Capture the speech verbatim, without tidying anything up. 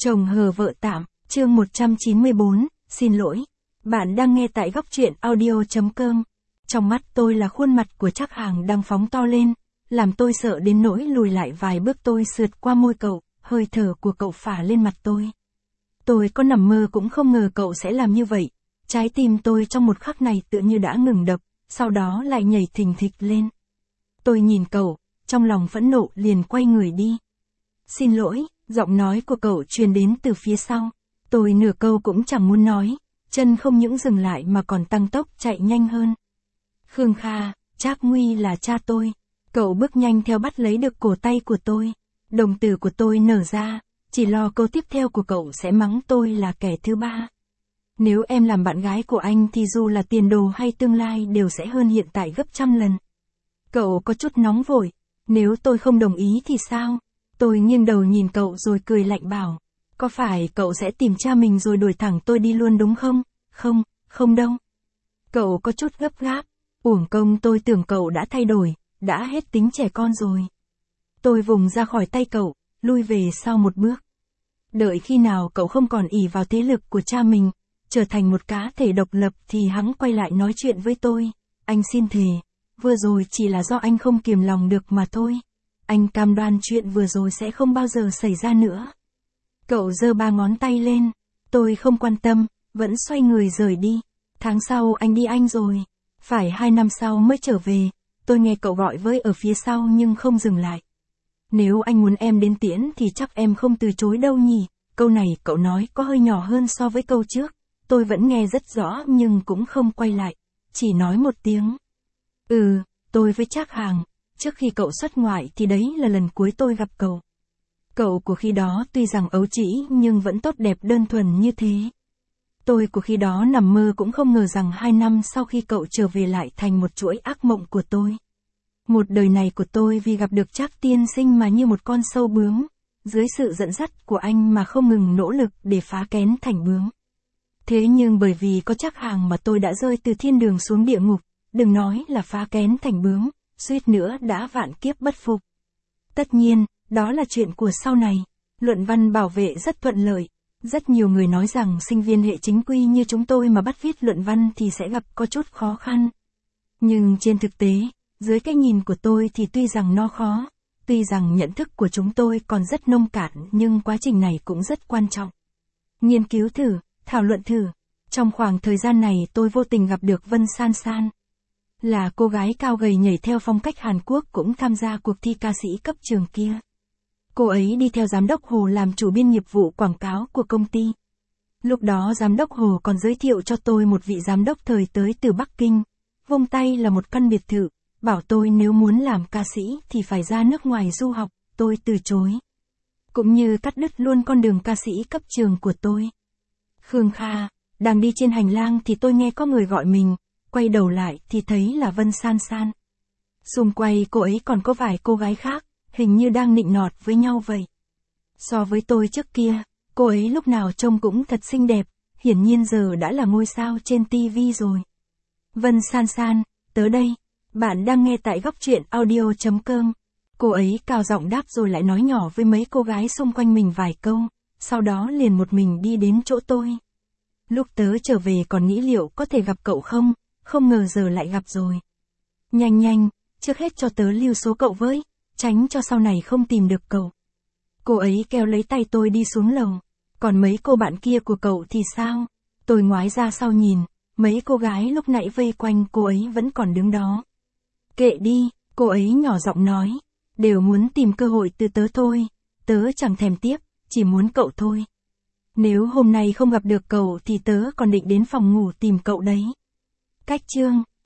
Chồng hờ vợ tạm, chương một trăm chín mươi bốn, xin lỗi. Bạn đang nghe tại góc truyện audio chấm com. Trong mắt tôi là khuôn mặt của Trác Hàng đang phóng to lên, làm tôi sợ đến nỗi lùi lại vài bước. Tôi sượt qua môi cậu, hơi thở của cậu phả lên mặt tôi. Tôi có nằm mơ cũng không ngờ cậu sẽ làm như vậy. Trái tim tôi trong một khắc này tựa như đã ngừng đập, sau đó lại nhảy thình thịch lên. Tôi nhìn cậu, trong lòng phẫn nộ liền quay người đi. Xin lỗi, giọng nói của cậu truyền đến từ phía sau. Tôi nửa câu cũng chẳng muốn nói, chân không những dừng lại mà còn tăng tốc chạy nhanh hơn. Khương Kha, Trác Nguy là cha tôi. Cậu bước nhanh theo bắt lấy được cổ tay của tôi. Đồng tử của tôi nở ra, chỉ lo câu tiếp theo của cậu sẽ mắng tôi là kẻ thứ ba. Nếu em làm bạn gái của anh thì dù là tiền đồ hay tương lai đều sẽ hơn hiện tại gấp trăm lần. Cậu có chút nóng vội, nếu tôi không đồng ý thì sao? Tôi nghiêng đầu nhìn cậu rồi cười lạnh bảo, có phải cậu sẽ tìm cha mình rồi đuổi thẳng tôi đi luôn đúng không? Không, không đâu. Cậu có chút gấp gáp, uổng công tôi tưởng cậu đã thay đổi, đã hết tính trẻ con rồi. Tôi vùng ra khỏi tay cậu, lui về sau một bước. Đợi khi nào cậu không còn ỷ vào thế lực của cha mình, trở thành một cá thể độc lập thì hắn quay lại nói chuyện với tôi. Anh xin thề, vừa rồi chỉ là do anh không kiềm lòng được mà thôi. Anh cam đoan chuyện vừa rồi sẽ không bao giờ xảy ra nữa. Cậu giơ ba ngón tay lên, tôi không quan tâm, vẫn xoay người rời đi. Tháng sau anh đi Anh rồi, phải hai năm sau mới trở về. Tôi nghe cậu gọi với ở phía sau nhưng không dừng lại. Nếu anh muốn em đến tiễn thì chắc em không từ chối đâu nhỉ. Câu này cậu nói có hơi nhỏ hơn so với câu trước. Tôi vẫn nghe rất rõ nhưng cũng không quay lại, chỉ nói một tiếng. Ừ, tôi với Trác Hàng, trước khi cậu xuất ngoại thì đấy là lần cuối tôi gặp cậu. Cậu của khi đó tuy rằng ấu trĩ nhưng vẫn tốt đẹp đơn thuần như thế. Tôi của khi đó nằm mơ cũng không ngờ rằng hai năm sau khi cậu trở về lại thành một chuỗi ác mộng của tôi. Một đời này của tôi vì gặp được Trác tiên sinh mà như một con sâu bướm, dưới sự dẫn dắt của anh mà không ngừng nỗ lực để phá kén thành bướm. Thế nhưng bởi vì có Trác Hàng mà tôi đã rơi từ thiên đường xuống địa ngục, đừng nói là phá kén thành bướm, suýt nữa đã vạn kiếp bất phục. Tất nhiên, đó là chuyện của sau này. Luận văn bảo vệ rất thuận lợi. Rất nhiều người nói rằng sinh viên hệ chính quy như chúng tôi mà bắt viết luận văn thì sẽ gặp có chút khó khăn. Nhưng trên thực tế, dưới cái nhìn của tôi thì tuy rằng nó khó, tuy rằng nhận thức của chúng tôi còn rất nông cạn nhưng quá trình này cũng rất quan trọng. Nghiên cứu thử, thảo luận thử. Trong khoảng thời gian này tôi vô tình gặp được Vân San San. Là cô gái cao gầy nhảy theo phong cách Hàn Quốc cũng tham gia cuộc thi ca sĩ cấp trường kia. Cô ấy đi theo giám đốc Hồ làm chủ biên nghiệp vụ quảng cáo của công ty. Lúc đó giám đốc Hồ còn giới thiệu cho tôi một vị giám đốc thời tới từ Bắc Kinh. Vung tay là một căn biệt thự, bảo tôi nếu muốn làm ca sĩ thì phải ra nước ngoài du học, tôi từ chối. Cũng như cắt đứt luôn con đường ca sĩ cấp trường của tôi. Khương Kha, đang đi trên hành lang thì tôi nghe có người gọi mình, quay đầu lại thì thấy là Vân San San. Xung quanh cô ấy còn có vài cô gái khác, hình như đang nịnh nọt với nhau vậy. So với tôi trước kia, cô ấy lúc nào trông cũng thật xinh đẹp, hiển nhiên giờ đã là ngôi sao trên ti vi rồi. Vân San San, tớ đây, bạn đang nghe tại góc truyện audio chấm com. Cô ấy cao giọng đáp rồi lại nói nhỏ với mấy cô gái xung quanh mình vài câu, sau đó liền một mình đi đến chỗ tôi. Lúc tớ trở về còn nghĩ liệu có thể gặp cậu không, không ngờ giờ lại gặp rồi. Nhanh nhanh, trước hết cho tớ lưu số cậu với, tránh cho sau này không tìm được cậu. Cô ấy kéo lấy tay tôi đi xuống lầu. Còn mấy cô bạn kia của cậu thì sao? Tôi ngoái ra sau nhìn, mấy cô gái lúc nãy vây quanh cô ấy vẫn còn đứng đó. Kệ đi, cô ấy nhỏ giọng nói, đều muốn tìm cơ hội từ tớ thôi, tớ chẳng thèm tiếp, chỉ muốn cậu thôi. Nếu hôm nay không gặp được cậu thì tớ còn định đến phòng ngủ tìm cậu đấy. Cách chương